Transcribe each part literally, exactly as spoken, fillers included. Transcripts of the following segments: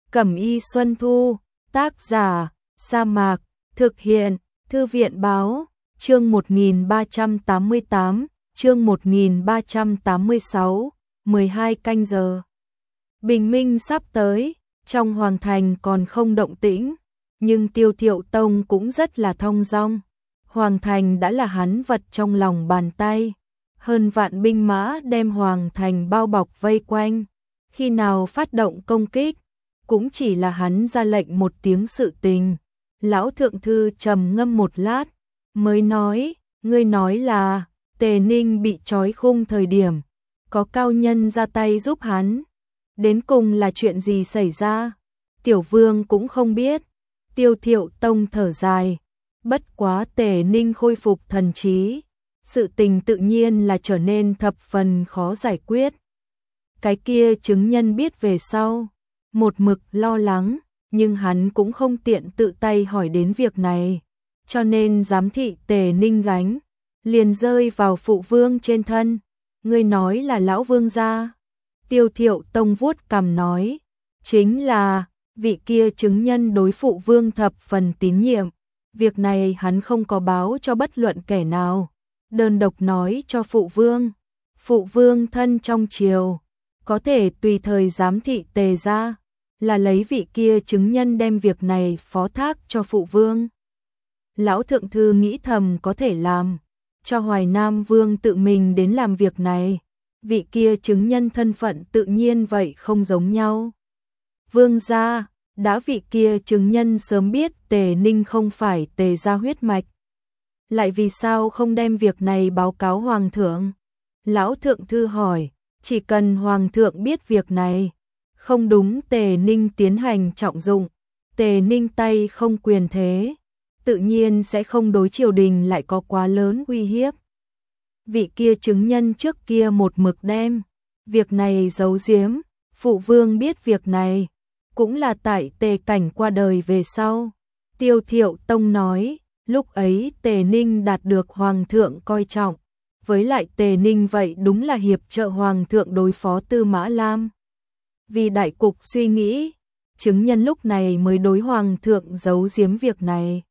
Cẩm y Xuân Thu, tác giả, Sa Mạc, thực hiện, Thư viện báo, chương một nghìn ba trăm tám mươi tám, chương một nghìn ba trăm tám mươi sáu, mười hai canh giờ. Bình minh sắp tới, trong hoàng thành còn không động tĩnh, nhưng Tiêu Thiệu Tông cũng rất là thong dong. Hoàng thành đã là hắn vật trong lòng bàn tay, hơn vạn binh mã đem hoàng thành bao bọc vây quanh, khi nào phát động công kích, cũng chỉ là hắn ra lệnh một tiếng sự tình. Lão thượng thư trầm ngâm một lát, mới nói, ngươi nói là, Tề Ninh bị trói khung thời điểm, có cao nhân ra tay giúp hắn. Đến cùng là chuyện gì xảy ra? Tiểu vương cũng không biết. Tiêu Thiệu Tông thở dài, bất quá Tề Ninh khôi phục thần trí, sự tình tự nhiên là trở nên thập phần khó giải quyết. Cái kia chứng nhân biết về sau, một mực lo lắng, nhưng hắn cũng không tiện tự tay hỏi đến việc này, cho nên giám thị Tề Ninh gánh, liền rơi vào phụ vương trên thân. Ngươi nói là lão vương gia? Tiêu Thiệu Tông vuốt cằm nói, chính là, vị kia chứng nhân đối phụ vương thập phần tín nhiệm, việc này hắn không có báo cho bất luận kẻ nào, đơn độc nói cho phụ vương. Phụ vương thân trong triều, có thể tùy thời giám thị Tề gia, là lấy vị kia chứng nhân đem việc này phó thác cho phụ vương. Lão thượng thư nghĩ thầm có thể làm, cho Hoài Nam vương tự mình đến làm việc này, vị kia chứng nhân thân phận tự nhiên vậy không giống nhau. Vương gia, đã vị kia chứng nhân sớm biết Tề Ninh không phải Tề gia huyết mạch, lại vì sao không đem việc này báo cáo hoàng thượng? Lão thượng thư hỏi, chỉ cần hoàng thượng biết việc này, không đúng Tề Ninh tiến hành trọng dụng, Tề Ninh tay không quyền thế, tự nhiên sẽ không đối triều đình lại có quá lớn uy hiếp. Vị kia chứng nhân trước kia một mực đem việc này giấu giếm, phụ vương biết việc này, cũng là tại Tề Cảnh qua đời về sau. Tiêu Thiệu Tông nói, lúc ấy Tề Ninh đạt được hoàng thượng coi trọng, với lại Tề Ninh vậy đúng là hiệp trợ hoàng thượng đối phó Tư Mã Lam. Vì đại cục suy nghĩ, chứng nhân lúc này mới đối hoàng thượng giấu giếm việc này.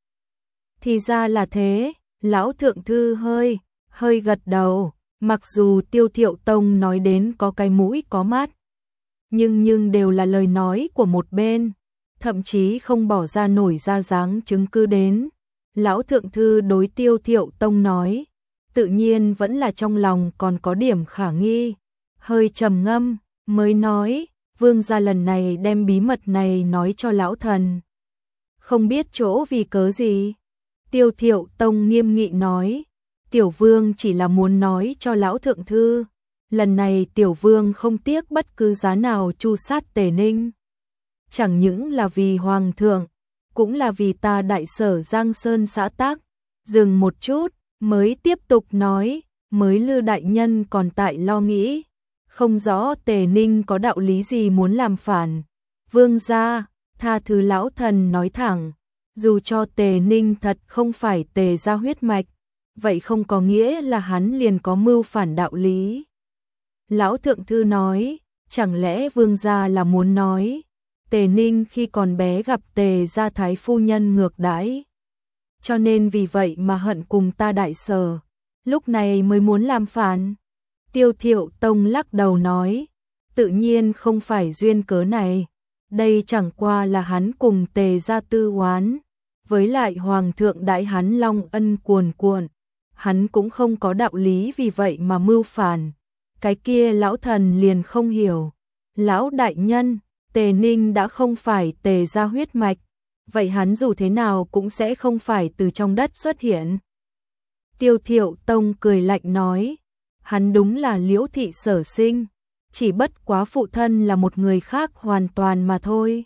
Thì ra là thế, lão thượng thư hơi, hơi gật đầu, mặc dù Tiêu Thiệu Tông nói đến có cái mũi có mắt, nhưng nhưng đều là lời nói của một bên, thậm chí không bỏ ra nổi ra dáng chứng cứ đến. Lão thượng thư đối Tiêu Thiệu Tông nói, tự nhiên vẫn là trong lòng còn có điểm khả nghi, hơi trầm ngâm, mới nói, vương gia lần này đem bí mật này nói cho lão thần, không biết chỗ vì cớ gì. Tiêu Thiệu Tông nghiêm nghị nói, tiểu vương chỉ là muốn nói cho lão thượng thư, lần này tiểu vương không tiếc bất cứ giá nào tru sát Tề Ninh, chẳng những là vì hoàng thượng, cũng là vì ta đại sở Giang Sơn xã tắc. Dừng một chút, mới tiếp tục nói, mới Lư đại nhân còn tại lo nghĩ, không rõ Tề Ninh có đạo lý gì muốn làm phản. Vương gia, tha thứ lão thần nói thẳng, dù cho Tề Ninh thật không phải Tề gia huyết mạch, vậy không có nghĩa là hắn liền có mưu phản đạo lý. Lão thượng thư nói, chẳng lẽ vương gia là muốn nói, Tề Ninh khi còn bé gặp Tề gia thái phu nhân ngược đãi, cho nên vì vậy mà hận cùng ta đại sở, lúc này mới muốn làm phản. Tiêu Thiệu Tông lắc đầu nói, tự nhiên không phải duyên cớ này, đây chẳng qua là hắn cùng Tề gia tư oán, với lại hoàng thượng đãi hắn long ân cuồn cuộn, hắn cũng không có đạo lý vì vậy mà mưu phản. Cái kia lão thần liền không hiểu, lão đại nhân, Tề Ninh đã không phải Tề gia huyết mạch, vậy hắn dù thế nào cũng sẽ không phải từ trong đất xuất hiện. Tiêu Thiệu Tông cười lạnh nói, hắn đúng là Liễu thị sở sinh, chỉ bất quá phụ thân là một người khác hoàn toàn mà thôi.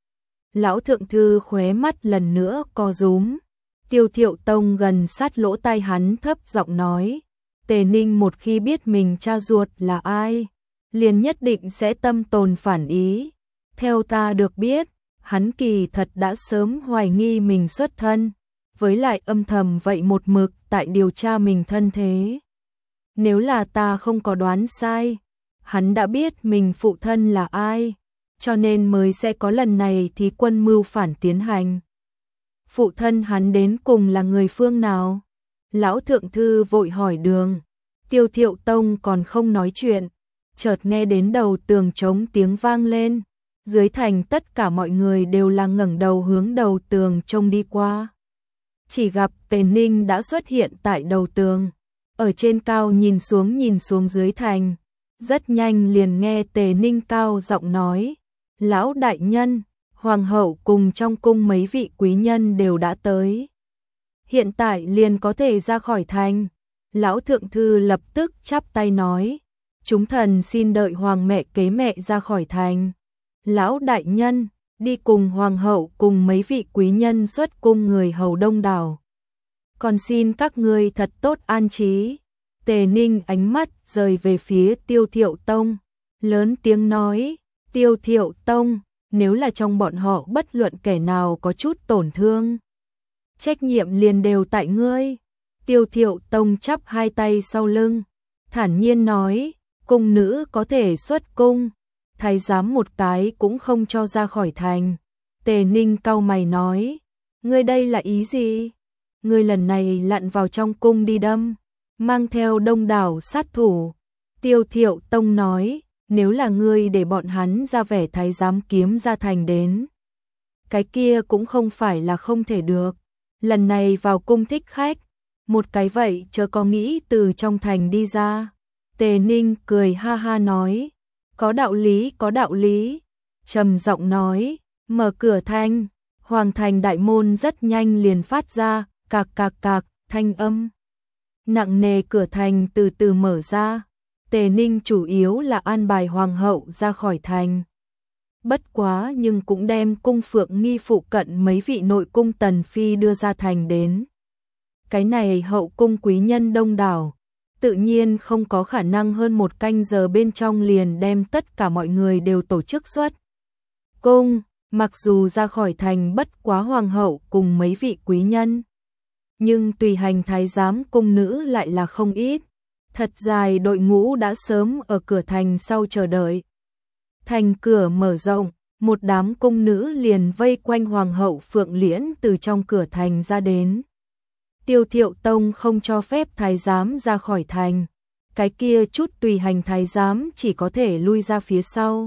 Lão thượng thư khóe mắt lần nữa co rúm. Tiêu Thiệu Tông gần sát lỗ tai hắn thấp giọng nói, Tề Ninh một khi biết mình cha ruột là ai, liền nhất định sẽ tâm tồn phản ý. Theo ta được biết, hắn kỳ thật đã sớm hoài nghi mình xuất thân, với lại âm thầm vậy một mực tại điều tra mình thân thế. Nếu là ta không có đoán sai, hắn đã biết mình phụ thân là ai, cho nên mới sẽ có lần này thì quân mưu phản tiến hành. Phụ thân hắn đến cùng là người phương nào? Lão thượng thư vội hỏi đường. Tiêu Thiệu Tông còn không nói chuyện, chợt nghe đến đầu tường trống tiếng vang lên. Dưới thành tất cả mọi người đều là ngẩng đầu hướng đầu tường trông đi qua. Chỉ gặp Tề Ninh đã xuất hiện tại đầu tường. Ở trên cao nhìn xuống nhìn xuống dưới thành. Rất nhanh liền nghe Tề Ninh cao giọng nói. Lão đại nhân, hoàng hậu cùng trong cung mấy vị quý nhân đều đã tới. Hiện tại liền có thể ra khỏi thành. Lão thượng thư lập tức chắp tay nói. Chúng thần xin đợi hoàng mẹ kế mẹ ra khỏi thành. Lão đại nhân, đi cùng hoàng hậu cùng mấy vị quý nhân xuất cung người hầu đông đảo. Còn xin các ngươi thật tốt an trí. Tề Ninh ánh mắt rời về phía Tiêu Thiệu Tông, lớn tiếng nói, Tiêu Thiệu Tông, nếu là trong bọn họ bất luận kẻ nào có chút tổn thương, trách nhiệm liền đều tại ngươi. Tiêu Thiệu Tông chắp hai tay sau lưng, thản nhiên nói, cung nữ có thể xuất cung, thái giám một cái cũng không cho ra khỏi thành. Tề Ninh cau mày nói, ngươi đây là ý gì? Ngươi lần này lặn vào trong cung đi đâm, mang theo đông đảo sát thủ. Tiêu Thiệu Tông nói, nếu là ngươi để bọn hắn ra vẻ thái giám kiếm ra thành đến, cái kia cũng không phải là không thể được. Lần này vào cung thích khách, một cái vậy chớ có nghĩ từ trong thành đi ra. Tề Ninh cười ha ha nói, có đạo lý, có đạo lý. Trầm giọng nói, mở cửa thành. Hoàng thành đại môn rất nhanh liền phát ra, cạc cạc cạc, thanh âm. Nặng nề cửa thành từ từ mở ra. Tề Ninh chủ yếu là an bài hoàng hậu ra khỏi thành. Bất quá nhưng cũng đem cung Phượng Nghi phụ cận mấy vị nội cung tần phi đưa ra thành đến. Cái này hậu cung quý nhân đông đảo, tự nhiên không có khả năng hơn một canh giờ bên trong liền đem tất cả mọi người đều tổ chức xuất cung. Mặc dù ra khỏi thành bất quá hoàng hậu cùng mấy vị quý nhân, nhưng tùy hành thái giám cung nữ lại là không ít. Thật dài đội ngũ đã sớm ở cửa thành sau chờ đợi. Thành cửa mở rộng, một đám cung nữ liền vây quanh hoàng hậu Phượng Liễn từ trong cửa thành ra đến. Tiêu Thiệu Tông không cho phép thái giám ra khỏi thành, cái kia chút tùy hành thái giám chỉ có thể lui ra phía sau.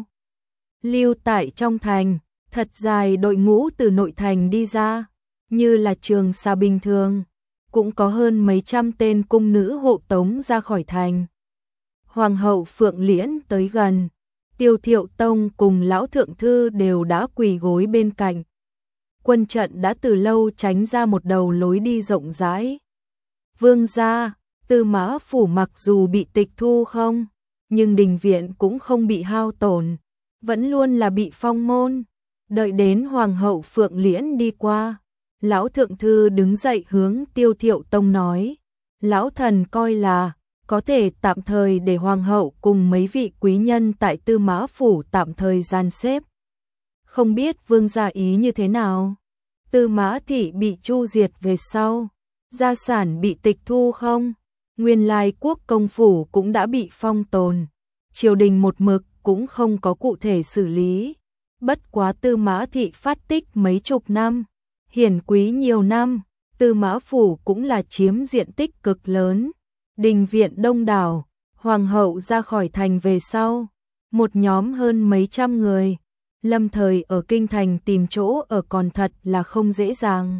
Lưu tại trong thành, thật dài đội ngũ từ nội thành đi ra, như là trường xa bình thường, cũng có hơn mấy trăm tên cung nữ hộ tống ra khỏi thành. Hoàng hậu Phượng Liễn tới gần, Tiêu Thiệu Tông cùng lão thượng thư đều đã quỳ gối bên cạnh. Quân trận đã từ lâu tránh ra một đầu lối đi rộng rãi. Vương gia, Tư Mã phủ mặc dù bị tịch thu không, nhưng đình viện cũng không bị hao tổn, vẫn luôn là bị phong môn. Đợi đến hoàng hậu Phượng Liễn đi qua, lão thượng thư đứng dậy hướng Tiêu Thiệu Tông nói, lão thần coi là có thể tạm thời để hoàng hậu cùng mấy vị quý nhân tại Tư Mã phủ tạm thời gian xếp. Không biết vương gia ý như thế nào? Tư Mã thị bị chu diệt về sau, gia sản bị tịch thu không? Nguyên lai quốc công phủ cũng đã bị phong tồn, triều đình một mực cũng không có cụ thể xử lý. Bất quá Tư Mã thị phát tích mấy chục năm, hiển quý nhiều năm, Tư Mã phủ cũng là chiếm diện tích cực lớn. Đình viện đông đảo, hoàng hậu ra khỏi thành về sau, một nhóm hơn mấy trăm người, lâm thời ở kinh thành tìm chỗ ở còn thật là không dễ dàng.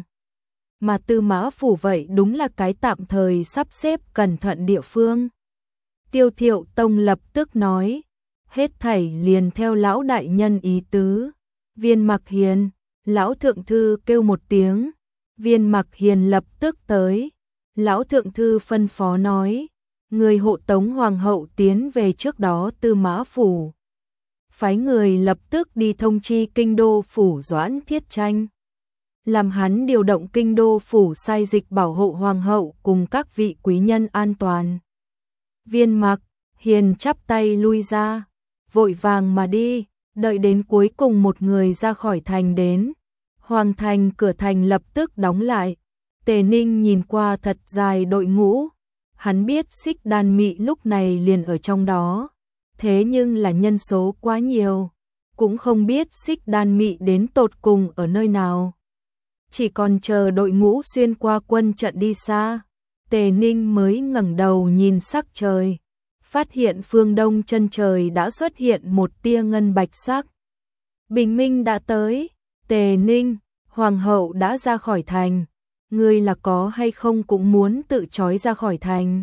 Mà Tư Mã phủ vậy đúng là cái tạm thời sắp xếp cẩn thận địa phương. Tiêu Thiệu Tông lập tức nói, hết thảy liền theo lão đại nhân ý tứ. Viên Mặc Hiền, lão thượng thư kêu một tiếng, Viên Mặc Hiền lập tức tới. Lão thượng thư phân phó nói, người hộ tống hoàng hậu tiến về trước đó Tư Mã phủ. Phái người lập tức đi thông chi kinh đô phủ Doãn Thiết Tranh, làm hắn điều động kinh đô phủ sai dịch bảo hộ hoàng hậu cùng các vị quý nhân an toàn. Viên Mặc Hiền chắp tay lui ra, vội vàng mà đi, đợi đến cuối cùng một người ra khỏi thành đến, hoàng thành cửa thành lập tức đóng lại. Tề Ninh nhìn qua thật dài đội ngũ, hắn biết Xích Đan Mị lúc này liền ở trong đó, thế nhưng là nhân số quá nhiều, cũng không biết Xích Đan Mị đến tột cùng ở nơi nào. Chỉ còn chờ đội ngũ xuyên qua quân trận đi xa, Tề Ninh mới ngẩng đầu nhìn sắc trời, phát hiện phương đông chân trời đã xuất hiện một tia ngân bạch sắc. Bình minh đã tới. Tề Ninh, hoàng hậu đã ra khỏi thành, ngươi là có hay không cũng muốn tự trói ra khỏi thành.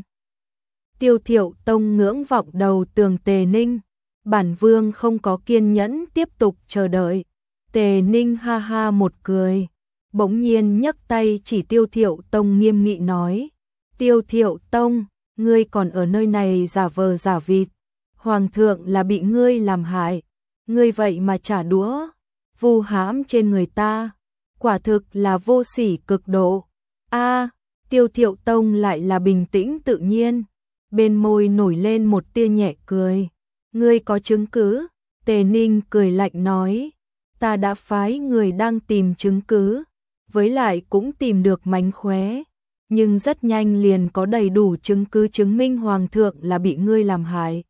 Tiêu Thiệu Tông ngưỡng vọng đầu tường Tề Ninh, bản vương không có kiên nhẫn tiếp tục chờ đợi. Tề Ninh ha ha một cười, bỗng nhiên nhấc tay chỉ Tiêu Thiệu Tông nghiêm nghị nói: Tiêu Thiệu Tông, ngươi còn ở nơi này giả vờ giả vịt, hoàng thượng là bị ngươi làm hại, ngươi vậy mà trả đũa, vu hãm trên người ta, quả thực là vô sỉ cực độ. A, Tiêu Thiệu Tông lại là bình tĩnh tự nhiên, bên môi nổi lên một tia nhẹ cười. Ngươi có chứng cứ? Tề Ninh cười lạnh nói, ta đã phái người đang tìm chứng cứ, với lại cũng tìm được mánh khóe, nhưng rất nhanh liền có đầy đủ chứng cứ chứng minh hoàng thượng là bị ngươi làm hại.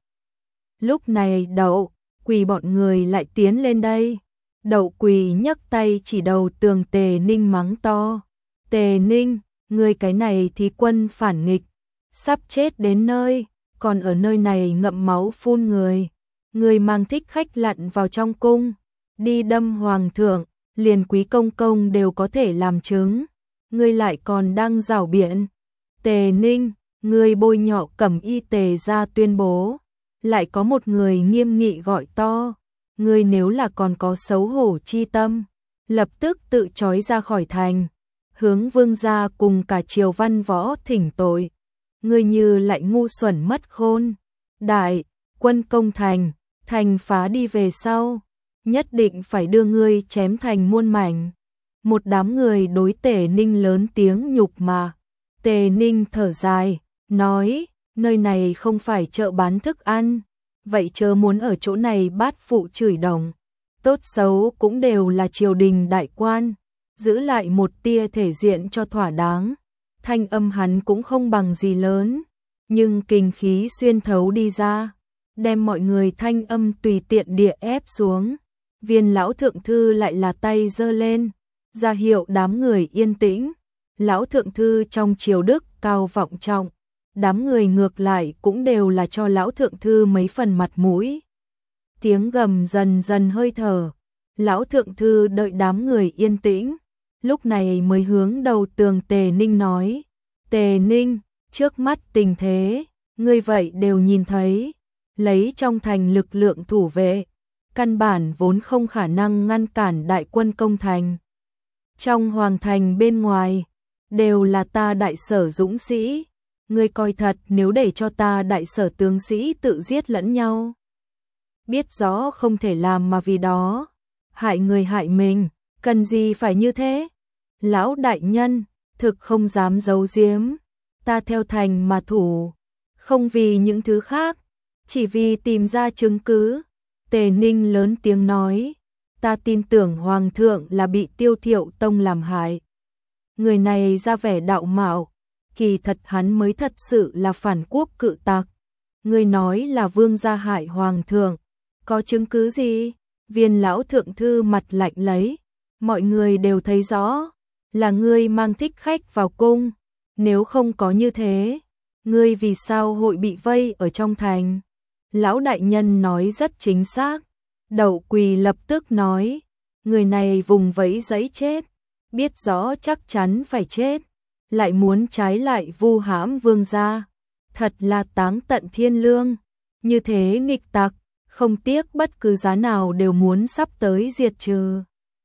Lúc này Đậu Quỳ bọn người lại tiến lên đây. Đậu Quỳ nhấc tay chỉ đầu tường Tề Ninh mắng to: Tề Ninh, ngươi cái này thì quân phản nghịch, sắp chết đến nơi, còn ở nơi này ngậm máu phun người. Ngươi mang thích khách lặn vào trong cung, đi đâm hoàng thượng, liền quý công công đều có thể làm chứng. Ngươi lại còn đang rảo biện. Tề Ninh, ngươi bôi nhọ Cẩm Y Tề ra tuyên bố. Lại có một người nghiêm nghị gọi to: ngươi nếu là còn có xấu hổ chi tâm, lập tức tự trói ra khỏi thành, hướng vương gia cùng cả triều văn võ thỉnh tội. Ngươi như lại ngu xuẩn mất khôn. Đại quân công thành, thành phá đi về sau, nhất định phải đưa ngươi chém thành muôn mảnh. Một đám người đối Tề Ninh lớn tiếng nhục mà. Tề Ninh thở dài, nói, nơi này không phải chợ bán thức ăn, vậy chớ muốn ở chỗ này bát phụ chửi đồng. Tốt xấu cũng đều là triều đình đại quan, giữ lại một tia thể diện cho thỏa đáng. Thanh âm hắn cũng không bằng gì lớn, nhưng kinh khí xuyên thấu đi ra, đem mọi người thanh âm tùy tiện địa ép xuống. Viên lão thượng thư lại là tay giơ lên, ra hiệu đám người yên tĩnh. Lão thượng thư trong triều đức cao vọng trọng, đám người ngược lại cũng đều là cho lão thượng thư mấy phần mặt mũi. Tiếng gầm dần dần hơi thở, lão thượng thư đợi đám người yên tĩnh, lúc này mới hướng đầu tường Tề Ninh nói: Tề Ninh, trước mắt tình thế, ngươi vậy đều nhìn thấy, lấy trong thành lực lượng thủ vệ, căn bản vốn không khả năng ngăn cản đại quân công thành. Trong hoàng thành bên ngoài, đều là ta đại sở dũng sĩ, ngươi coi thật nếu để cho ta đại sở tướng sĩ tự giết lẫn nhau. Biết rõ không thể làm mà vì đó, hại người hại mình, cần gì phải như thế? Lão đại nhân, thực không dám giấu giếm, ta theo thành mà thủ, không vì những thứ khác, chỉ vì tìm ra chứng cứ. Tề Ninh lớn tiếng nói, ta tin tưởng hoàng thượng là bị Tiêu Thiệu Tông làm hại. Người này ra vẻ đạo mạo, kỳ thật hắn mới thật sự là phản quốc cự tặc. Người nói là vương gia hại hoàng thượng, có chứng cứ gì? Viên lão thượng thư mặt lạnh lấy, mọi người đều thấy rõ, là ngươi mang thích khách vào cung, nếu không có như thế, ngươi vì sao hội bị vây ở trong thành? Lão đại nhân nói rất chính xác. Đậu Quỳ lập tức nói, người này vùng vẫy giấy chết, biết rõ chắc chắn phải chết, lại muốn trái lại vu hãm vương gia, thật là táng tận thiên lương. Như thế nghịch tặc, không tiếc bất cứ giá nào đều muốn sắp tới diệt trừ.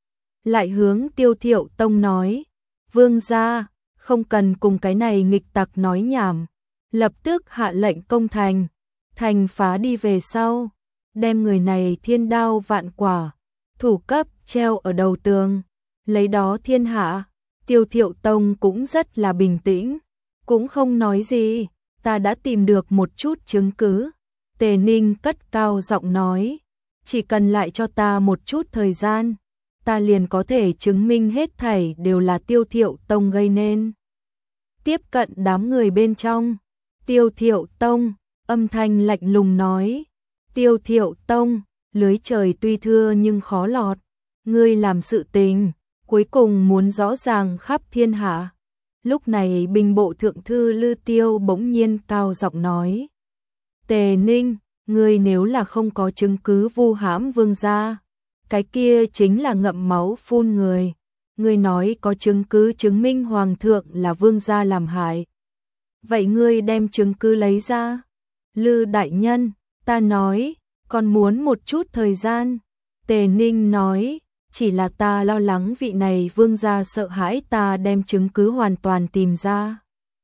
Lại hướng Tiêu Thiệu Tông nói, vương gia, không cần cùng cái này nghịch tặc nói nhảm, lập tức hạ lệnh công thành, thành phá đi về sau, đem người này thiên đao vạn quả, thủ cấp treo ở đầu tường, lấy đó thiên hạ. Tiêu Thiệu Tông cũng rất là bình tĩnh, cũng không nói gì, ta đã tìm được một chút chứng cứ. Tề Ninh cất cao giọng nói, chỉ cần lại cho ta một chút thời gian, ta liền có thể chứng minh hết thảy đều là Tiêu Thiệu Tông gây nên. Tiếp cận đám người bên trong, Tiêu Thiệu Tông, âm thanh lạnh lùng nói, Tiêu Thiệu Tông, lưới trời tuy thưa nhưng khó lọt, ngươi làm sự tình, cuối cùng muốn rõ ràng khắp thiên hạ. Lúc này binh bộ thượng thư Lư Tiêu bỗng nhiên cao giọng nói. Tề Ninh, ngươi nếu là không có chứng cứ vu hãm vương gia, cái kia chính là ngậm máu phun người. Ngươi nói có chứng cứ chứng minh hoàng thượng là vương gia làm hại. Vậy ngươi đem chứng cứ lấy ra. Lư đại nhân, ta nói, còn muốn một chút thời gian. Tề Ninh nói, chỉ là ta lo lắng vị này vương gia sợ hãi ta đem chứng cứ hoàn toàn tìm ra,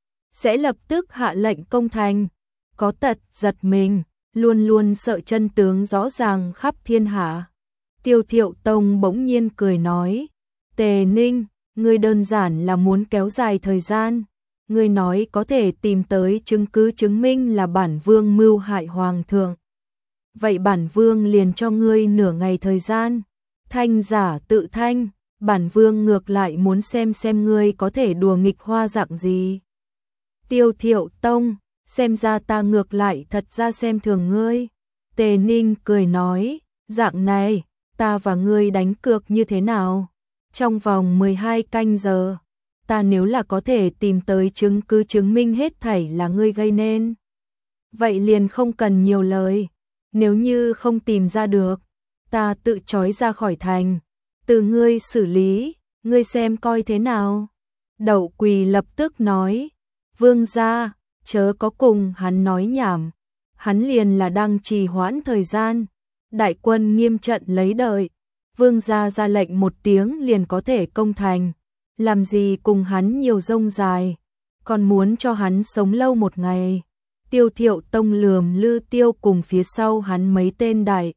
sẽ lập tức hạ lệnh công thành. Có tật giật mình, luôn luôn sợ chân tướng rõ ràng khắp thiên hạ. Tiêu Thiệu Tông bỗng nhiên cười nói, Tề Ninh, ngươi đơn giản là muốn kéo dài thời gian. Ngươi nói có thể tìm tới chứng cứ chứng minh là bản vương mưu hại hoàng thượng. Vậy bản vương liền cho ngươi nửa ngày thời gian. Thanh giả tự thanh, bản vương ngược lại muốn xem xem ngươi có thể đùa nghịch hoa dạng gì. Tiêu Thiệu Tông, xem ra ta ngược lại thật ra xem thường ngươi. Tề Ninh cười nói, dạng này, ta và ngươi đánh cược như thế nào? Trong vòng mười hai canh giờ, ta nếu là có thể tìm tới chứng cứ chứng minh hết thảy là ngươi gây nên, vậy liền không cần nhiều lời. Nếu như không tìm ra được, ta tự trói ra khỏi thành, từ ngươi xử lý, ngươi xem coi thế nào. Đậu Quỳ lập tức nói, vương gia, chớ có cùng hắn nói nhảm, hắn liền là đang trì hoãn thời gian. Đại quân nghiêm trận lấy đợi, vương gia ra lệnh một tiếng liền có thể công thành, làm gì cùng hắn nhiều rông dài, còn muốn cho hắn sống lâu một ngày. Tiêu Thiệu Tông lườm Lư Tiêu cùng phía sau hắn mấy tên đại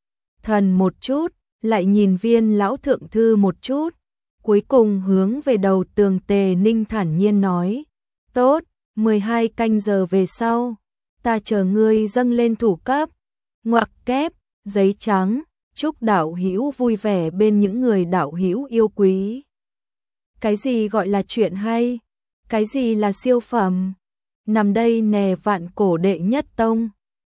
thần một chút, lại nhìn Viên lão thượng thư một chút, cuối cùng hướng về đầu tường Tề Ninh thản nhiên nói, tốt, mười hai canh giờ về sau, ta chờ ngươi dâng lên thủ cấp. Ngoặc kép, giấy trắng, chúc đạo hữu vui vẻ bên những người đạo hữu yêu quý. Cái gì gọi là chuyện hay? Cái gì là siêu phẩm? Nằm đây nè vạn cổ đệ nhất tông.